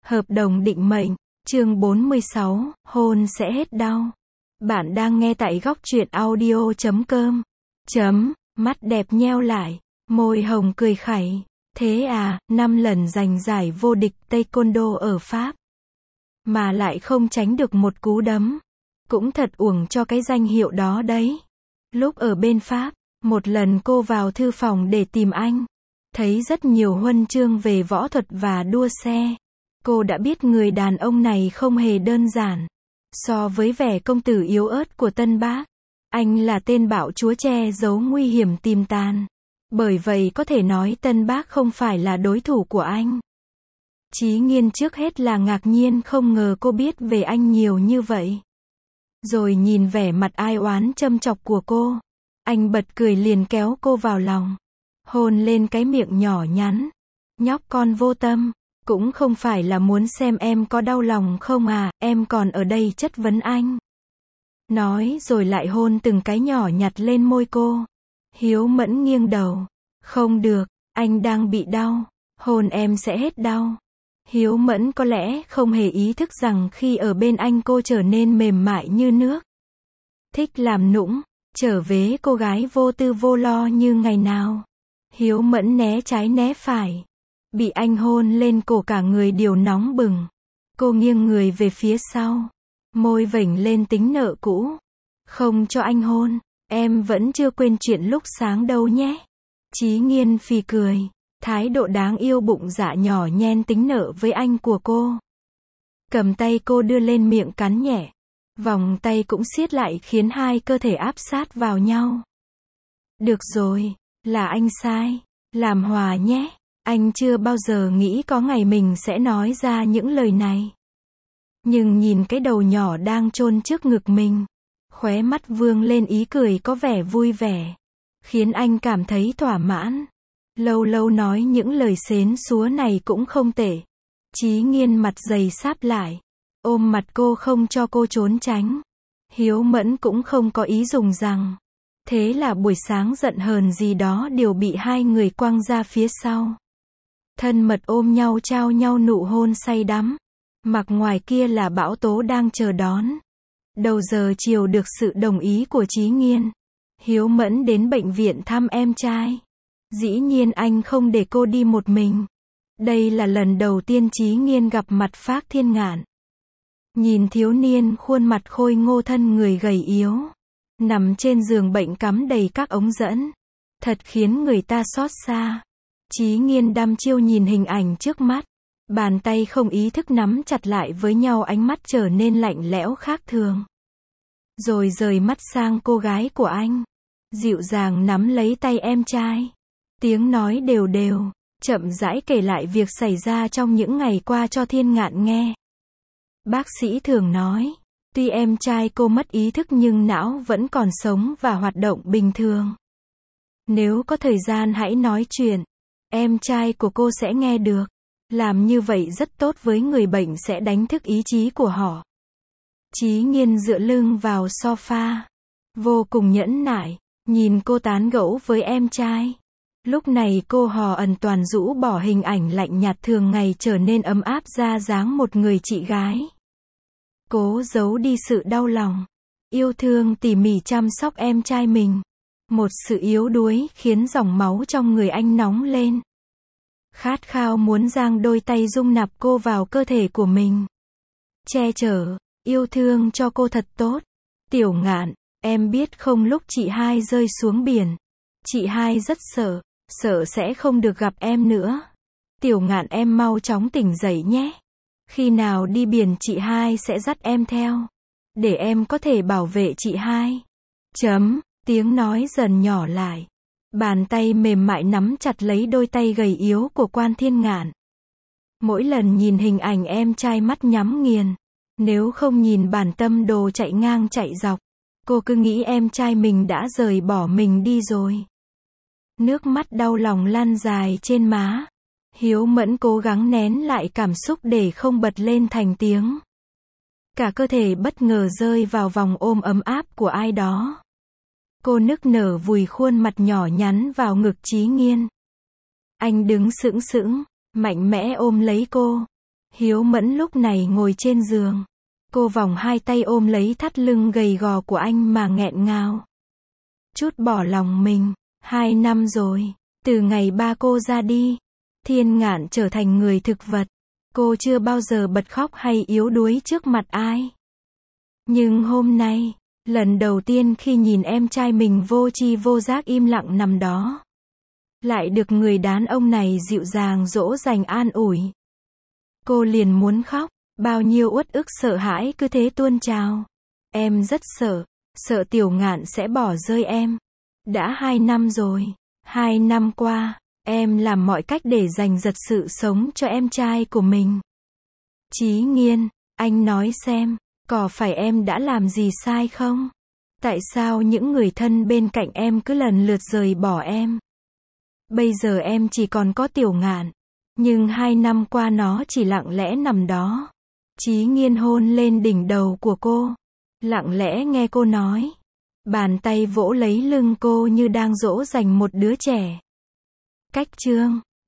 Hợp đồng định mệnh, chương 46, hôn sẽ hết đau. Bạn đang nghe tại góc truyện audio.com. Mắt đẹp nheo lại, môi hồng cười khẩy. Thế à, 5 lần giành giải vô địch Taekwondo ở Pháp. Mà lại không tránh được một cú đấm. Cũng thật uổng cho cái danh hiệu đó đấy. Lúc ở bên Pháp, một lần cô vào thư phòng để tìm anh. Thấy rất nhiều huân chương về võ thuật và đua xe. Cô đã biết người đàn ông này không hề đơn giản. So với vẻ công tử yếu ớt của Tân Bác, anh là tên bạo chúa che giấu nguy hiểm tiềm tàng. Bởi vậy có thể nói Tân Bác không phải là đối thủ của anh. Chí Nghiên trước hết là ngạc nhiên không ngờ cô biết về anh nhiều như vậy. Rồi nhìn vẻ mặt ai oán châm chọc của cô, anh bật cười liền kéo cô vào lòng, hôn lên cái miệng nhỏ nhắn. Nhóc con vô tâm, cũng không phải là muốn xem em có đau lòng không à, em còn ở đây chất vấn anh. Nói rồi lại hôn từng cái nhỏ nhặt lên môi cô. Hiếu Mẫn nghiêng đầu. Không được, anh đang bị đau, hôn em sẽ hết đau. Hiếu Mẫn có lẽ không hề ý thức rằng khi ở bên anh cô trở nên mềm mại như nước. Thích làm nũng, trở về cô gái vô tư vô lo như ngày nào. Hiếu Mẫn né trái né phải. Bị anh hôn lên cổ cả người đều nóng bừng. Cô nghiêng người về phía sau. Môi vểnh lên tính nợ cũ. Không cho anh hôn, em vẫn chưa quên chuyện lúc sáng đâu nhé. Chí Nghiên phì cười. Thái độ đáng yêu bụng dạ nhỏ nhen tính nợ với anh của cô. Cầm tay cô đưa lên miệng cắn nhẹ. Vòng tay cũng siết lại khiến hai cơ thể áp sát vào nhau. Được rồi, là anh sai. Làm hòa nhé. Anh chưa bao giờ nghĩ có ngày mình sẽ nói ra những lời này. Nhưng nhìn cái đầu nhỏ đang chôn trước ngực mình, khóe mắt vương lên ý cười có vẻ vui vẻ, khiến anh cảm thấy thỏa mãn. Lâu lâu nói những lời xến xúa này cũng không tệ. Chí Nghiên mặt dày sáp lại, ôm mặt cô không cho cô trốn tránh. Hiếu Mẫn cũng không có ý dùng rằng. Thế là buổi sáng giận hờn gì đó đều bị hai người quăng ra phía sau. Thân mật ôm nhau trao nhau nụ hôn say đắm. Mặc ngoài kia là bão tố đang chờ đón. Đầu giờ chiều được sự đồng ý của Chí Nghiên, Hiếu Mẫn đến bệnh viện thăm em trai. Dĩ nhiên anh không để cô đi một mình. Đây là lần đầu tiên Chí Nghiên gặp mặt Phác Thiên Ngạn. Nhìn thiếu niên khuôn mặt khôi ngô thân người gầy yếu, nằm trên giường bệnh cắm đầy các ống dẫn. Thật khiến người ta xót xa. Chí Nghiên đăm chiêu nhìn hình ảnh trước mắt. Bàn tay không ý thức nắm chặt lại với nhau, ánh mắt trở nên lạnh lẽo khác thường. Rồi rời mắt sang cô gái của anh. Dịu dàng nắm lấy tay em trai. Tiếng nói đều đều, chậm rãi kể lại việc xảy ra trong những ngày qua cho Thiên Ngạn nghe. Bác sĩ thường nói, tuy em trai cô mất ý thức nhưng não vẫn còn sống và hoạt động bình thường. Nếu có thời gian hãy nói chuyện, em trai của cô sẽ nghe được. Làm như vậy rất tốt với người bệnh, sẽ đánh thức ý chí của họ. Chí Nghiên dựa lưng vào sofa, vô cùng nhẫn nại, nhìn cô tán gẫu với em trai. Lúc này cô hò ẩn toàn rũ bỏ hình ảnh lạnh nhạt thường ngày trở nên ấm áp ra dáng một người chị gái. Cố giấu đi sự đau lòng, yêu thương tỉ mỉ chăm sóc em trai mình. Một sự yếu đuối khiến dòng máu trong người anh nóng lên. Khát khao muốn giang đôi tay dung nạp cô vào cơ thể của mình. Che chở, yêu thương cho cô thật tốt. Tiểu Ngạn, em biết không, lúc chị hai rơi xuống biển, chị hai rất sợ, sợ sẽ không được gặp em nữa. Tiểu Ngạn em mau chóng tỉnh dậy nhé. Khi nào đi biển chị hai sẽ dắt em theo. Để em có thể bảo vệ chị hai. Tiếng nói dần nhỏ lại. Bàn tay mềm mại nắm chặt lấy đôi tay gầy yếu của Quan Thiên Ngạn. Mỗi lần nhìn hình ảnh em trai mắt nhắm nghiền. Nếu không nhìn bản tâm đồ chạy ngang chạy dọc, cô cứ nghĩ em trai mình đã rời bỏ mình đi rồi. Nước mắt đau lòng lan dài trên má. Hiếu Mẫn cố gắng nén lại cảm xúc để không bật lên thành tiếng. Cả cơ thể bất ngờ rơi vào vòng ôm ấm áp của ai đó. Cô nức nở vùi khuôn mặt nhỏ nhắn vào ngực Chí Nghiên. Anh đứng sững sững, mạnh mẽ ôm lấy cô. Hiếu Mẫn lúc này ngồi trên giường. Cô vòng hai tay ôm lấy thắt lưng gầy gò của anh mà nghẹn ngào. Chút bỏ lòng mình. 2 năm rồi. Từ ngày ba cô ra đi. Thiên Ngạn trở thành người thực vật. Cô chưa bao giờ bật khóc hay yếu đuối trước mặt ai. Nhưng hôm nay, lần đầu tiên khi nhìn em trai mình vô tri vô giác im lặng nằm đó, lại được người đàn ông này dịu dàng dỗ dành an ủi, cô liền muốn khóc. Bao nhiêu uất ức sợ hãi cứ thế tuôn trào. Em rất sợ, sợ Tiểu Ngạn sẽ bỏ rơi em. Đã 2 năm rồi. 2 năm qua, em làm mọi cách để giành giật sự sống cho em trai của mình. Chí Nghiên, anh nói xem, có phải em đã làm gì sai không? Tại sao những người thân bên cạnh em cứ lần lượt rời bỏ em? Bây giờ em chỉ còn có Tiểu Ngạn, nhưng 2 năm qua nó chỉ lặng lẽ nằm đó. Chí Nghiên hôn lên đỉnh đầu của cô, lặng lẽ nghe cô nói. Bàn tay vỗ lấy lưng cô như đang dỗ dành một đứa trẻ. Cách chương